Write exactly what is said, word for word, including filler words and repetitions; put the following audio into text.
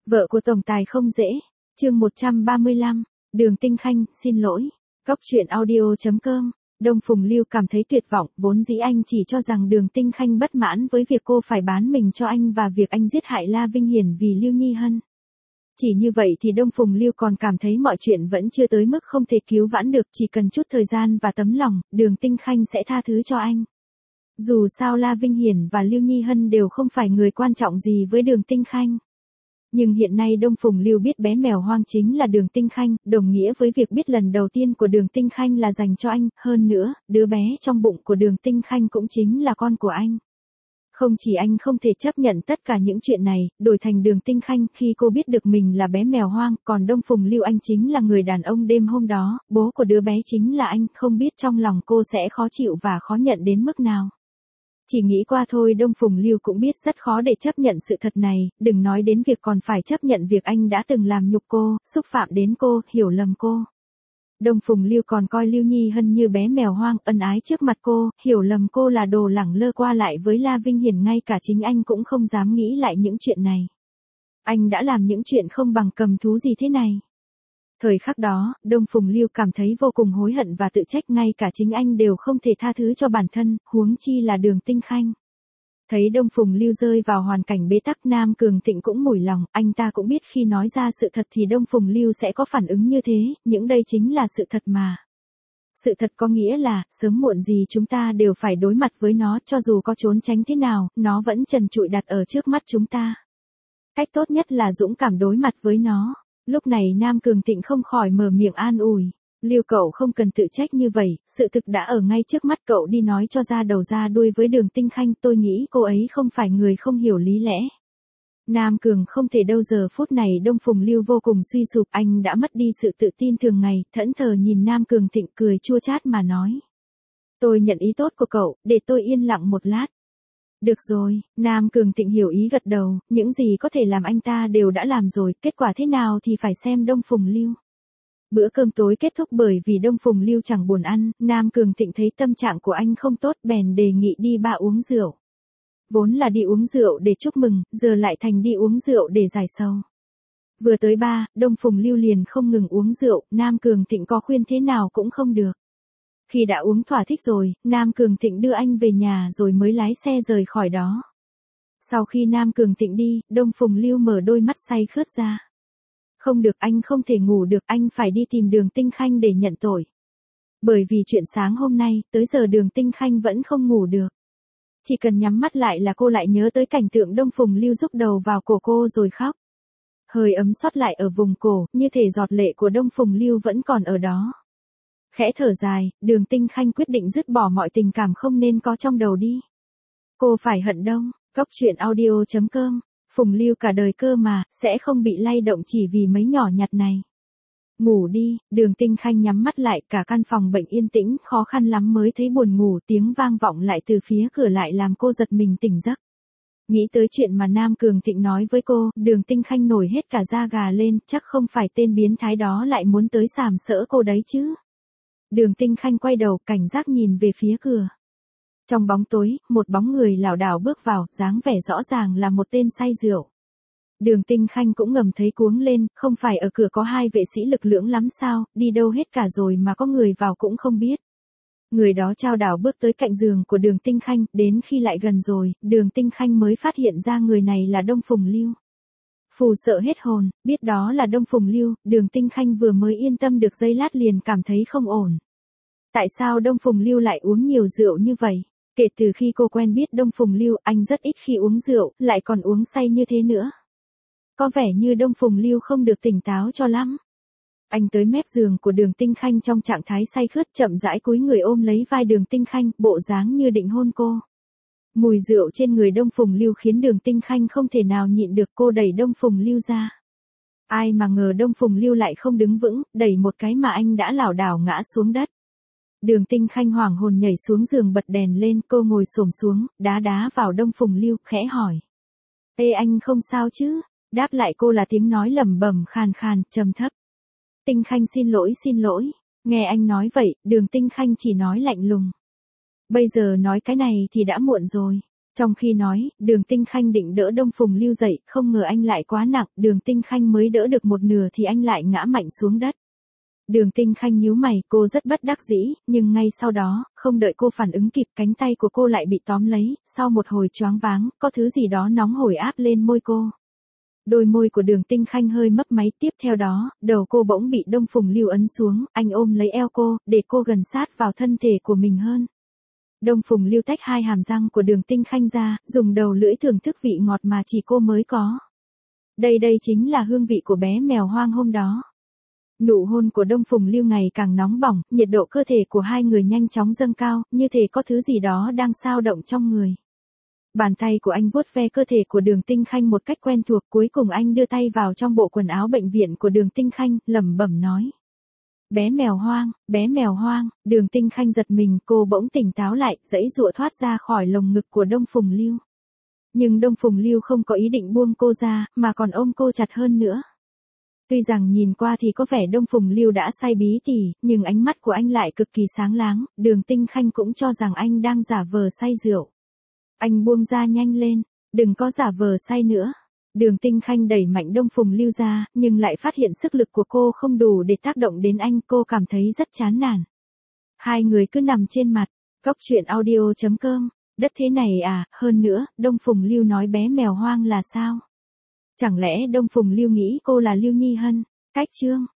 Vợ của tổng tài không dễ. Chương một trăm ba mươi lăm, Đường Tinh Khanh, xin lỗi. Góc truyện audio chấm com. Đông Phùng Lưu cảm thấy tuyệt vọng, vốn dĩ anh chỉ cho rằng Đường Tinh Khanh bất mãn với việc cô phải bán mình cho anh và việc anh giết hại La Vinh Hiển vì Lưu Nhi Hân. Chỉ như vậy thì Đông Phùng Lưu còn cảm thấy mọi chuyện vẫn chưa tới mức không thể cứu vãn được, chỉ cần chút thời gian và tấm lòng, Đường Tinh Khanh sẽ tha thứ cho anh. Dù sao La Vinh Hiển và Lưu Nhi Hân đều không phải người quan trọng gì với Đường Tinh Khanh. Nhưng hiện nay Đông Phùng Lưu biết bé mèo hoang chính là Đường Tinh Khanh, đồng nghĩa với việc biết lần đầu tiên của Đường Tinh Khanh là dành cho anh, hơn nữa, đứa bé trong bụng của Đường Tinh Khanh cũng chính là con của anh. Không chỉ anh không thể chấp nhận tất cả những chuyện này, đổi thành Đường Tinh Khanh khi cô biết được mình là bé mèo hoang, còn Đông Phùng Lưu anh chính là người đàn ông đêm hôm đó, bố của đứa bé chính là anh, không biết trong lòng cô sẽ khó chịu và khó nhận đến mức nào. Chỉ nghĩ qua thôi Đông Phùng Lưu cũng biết rất khó để chấp nhận sự thật này, đừng nói đến việc còn phải chấp nhận việc anh đã từng làm nhục cô, xúc phạm đến cô, hiểu lầm cô. Đông Phùng Lưu còn coi Lưu Nhi Hân như bé mèo hoang, ân ái trước mặt cô, hiểu lầm cô là đồ lẳng lơ qua lại với La Vinh Hiển, ngay cả chính anh cũng không dám nghĩ lại những chuyện này. Anh đã làm những chuyện không bằng cầm thú gì thế này. Thời khắc đó, Đông Phùng Lưu cảm thấy vô cùng hối hận và tự trách, ngay cả chính anh đều không thể tha thứ cho bản thân, huống chi là Đường Tinh Khanh. Thấy Đông Phùng Lưu rơi vào hoàn cảnh bế tắc, Nam Cường Thịnh cũng mủi lòng, anh ta cũng biết khi nói ra sự thật thì Đông Phùng Lưu sẽ có phản ứng như thế, những đây chính là sự thật mà. Sự thật có nghĩa là, sớm muộn gì chúng ta đều phải đối mặt với nó, cho dù có trốn tránh thế nào, nó vẫn trần trụi đặt ở trước mắt chúng ta. Cách tốt nhất là dũng cảm đối mặt với nó. Lúc này Nam Cường Thịnh không khỏi mở miệng an ủi. Lưu cậu không cần tự trách như vậy, sự thực đã ở ngay trước mắt, cậu đi nói cho ra đầu ra đuôi với Đường Tinh Khanh, tôi nghĩ cô ấy không phải người không hiểu lý lẽ. Nam Cường không thể đâu, giờ phút này Đông Phùng Lưu vô cùng suy sụp, anh đã mất đi sự tự tin thường ngày, thẫn thờ nhìn Nam Cường Thịnh cười chua chát mà nói. Tôi nhận ý tốt của cậu, để tôi yên lặng một lát. Được rồi, Nam Cường Thịnh hiểu ý gật đầu, những gì có thể làm anh ta đều đã làm rồi, kết quả thế nào thì phải xem Đông Phùng Lưu. Bữa cơm tối kết thúc bởi vì Đông Phùng Lưu chẳng buồn ăn, Nam Cường Thịnh thấy tâm trạng của anh không tốt bèn đề nghị đi ba uống rượu. Vốn là đi uống rượu để chúc mừng, giờ lại thành đi uống rượu để giải sầu. Vừa tới ba, Đông Phùng Lưu liền không ngừng uống rượu, Nam Cường Thịnh có khuyên thế nào cũng không được. Khi đã uống thỏa thích rồi, Nam Cường Thịnh đưa anh về nhà rồi mới lái xe rời khỏi đó. Sau khi Nam Cường Thịnh đi, Đông Phùng Lưu mở đôi mắt say khướt ra. Không được, anh không thể ngủ được, anh phải đi tìm Đường Tinh Khanh để nhận tội. Bởi vì chuyện sáng hôm nay, tới giờ Đường Tinh Khanh vẫn không ngủ được. Chỉ cần nhắm mắt lại là cô lại nhớ tới cảnh tượng Đông Phùng Lưu rúc đầu vào cổ cô rồi khóc. Hơi ấm sót lại ở vùng cổ, như thể giọt lệ của Đông Phùng Lưu vẫn còn ở đó. Khẽ thở dài, Đường Tinh Khanh quyết định dứt bỏ mọi tình cảm không nên có trong đầu đi. Cô phải hận Đông. Góc truyện audio chấm com. Phùng Lưu cả đời cơ mà, sẽ không bị lay động chỉ vì mấy nhỏ nhặt này. Ngủ đi, Đường Tinh Khanh nhắm mắt lại, cả căn phòng bệnh yên tĩnh, khó khăn lắm mới thấy buồn ngủ, tiếng vang vọng lại từ phía cửa lại làm cô giật mình tỉnh giấc. Nghĩ tới chuyện mà Nam Cường Thịnh nói với cô, Đường Tinh Khanh nổi hết cả da gà lên, chắc không phải tên biến thái đó lại muốn tới sàm sỡ cô đấy chứ. Đường Tinh Khanh quay đầu, cảnh giác nhìn về phía cửa. Trong bóng tối, một bóng người lảo đảo bước vào, dáng vẻ rõ ràng là một tên say rượu. Đường Tinh Khanh cũng ngầm thấy cuống lên, không phải ở cửa có hai vệ sĩ lực lưỡng lắm sao, đi đâu hết cả rồi mà có người vào cũng không biết. Người đó chao đảo bước tới cạnh giường của Đường Tinh Khanh, đến khi lại gần rồi, Đường Tinh Khanh mới phát hiện ra người này là Đông Phùng Lưu. Phù sợ hết hồn, biết đó là Đông Phùng Lưu, Đường Tinh Khanh vừa mới yên tâm được giây lát liền cảm thấy không ổn. Tại sao Đông Phùng Lưu lại uống nhiều rượu như vậy? Kể từ khi cô quen biết Đông Phùng Lưu, anh rất ít khi uống rượu, lại còn uống say như thế nữa. Có vẻ như Đông Phùng Lưu không được tỉnh táo cho lắm. Anh tới mép giường của Đường Tinh Khanh trong trạng thái say khướt, chậm rãi cúi người ôm lấy vai Đường Tinh Khanh, bộ dáng như định hôn cô. Mùi rượu trên người Đông Phùng Lưu khiến Đường Tinh Khanh không thể nào nhịn được, cô đẩy Đông Phùng Lưu ra. Ai mà ngờ Đông Phùng Lưu lại không đứng vững, đẩy một cái mà anh đã lảo đảo ngã xuống đất. Đường Tinh Khanh hoảng hồn nhảy xuống giường bật đèn lên, cô ngồi xổm xuống, đá đá vào Đông Phùng Lưu, khẽ hỏi. Ê anh không sao chứ? Đáp lại cô là tiếng nói lẩm bẩm khàn khàn, trầm thấp. Tinh Khanh xin lỗi xin lỗi. Nghe anh nói vậy, Đường Tinh Khanh chỉ nói lạnh lùng. Bây giờ nói cái này thì đã muộn rồi. Trong khi nói, Đường Tinh Khanh định đỡ Đông Phùng Lưu dậy, không ngờ anh lại quá nặng, Đường Tinh Khanh mới đỡ được một nửa thì anh lại ngã mạnh xuống đất. Đường Tinh Khanh nhíu mày, cô rất bất đắc dĩ, nhưng ngay sau đó, không đợi cô phản ứng kịp, cánh tay của cô lại bị tóm lấy, sau một hồi choáng váng, có thứ gì đó nóng hổi áp lên môi cô. Đôi môi của Đường Tinh Khanh hơi mấp máy, tiếp theo đó, đầu cô bỗng bị Đông Phùng Lưu ấn xuống, anh ôm lấy eo cô, để cô gần sát vào thân thể của mình hơn. Đông Phùng Lưu tách hai hàm răng của Đường Tinh Khanh ra, dùng đầu lưỡi thưởng thức vị ngọt mà chỉ cô mới có. Đây đây chính là hương vị của bé mèo hoang hôm đó. Nụ hôn của Đông Phùng Lưu ngày càng nóng bỏng, nhiệt độ cơ thể của hai người nhanh chóng dâng cao, như thể có thứ gì đó đang xao động trong người. Bàn tay của anh vuốt ve cơ thể của Đường Tinh Khanh một cách quen thuộc, cuối cùng anh đưa tay vào trong bộ quần áo bệnh viện của Đường Tinh Khanh, lẩm bẩm nói. Bé mèo hoang, bé mèo hoang, Đường Tinh Khanh giật mình, cô bỗng tỉnh táo lại, giãy giụa thoát ra khỏi lồng ngực của Đông Phùng Lưu. Nhưng Đông Phùng Lưu không có ý định buông cô ra, mà còn ôm cô chặt hơn nữa. Tuy rằng nhìn qua thì có vẻ Đông Phùng Lưu đã say bí tỉ, nhưng ánh mắt của anh lại cực kỳ sáng láng, Đường Tinh Khanh cũng cho rằng anh đang giả vờ say rượu. Anh buông ra nhanh lên, đừng có giả vờ say nữa. Đường Tinh Khanh đẩy mạnh Đông Phùng Lưu ra, nhưng lại phát hiện sức lực của cô không đủ để tác động đến anh, cô cảm thấy rất chán nản. Hai người cứ nằm trên mặt, Cóc truyện audio chấm com, đất thế này à, hơn nữa, Đông Phùng Lưu nói bé mèo hoang là sao? Chẳng lẽ Đông Phùng Lưu nghĩ cô là Lưu Nhi Hân? Cách chương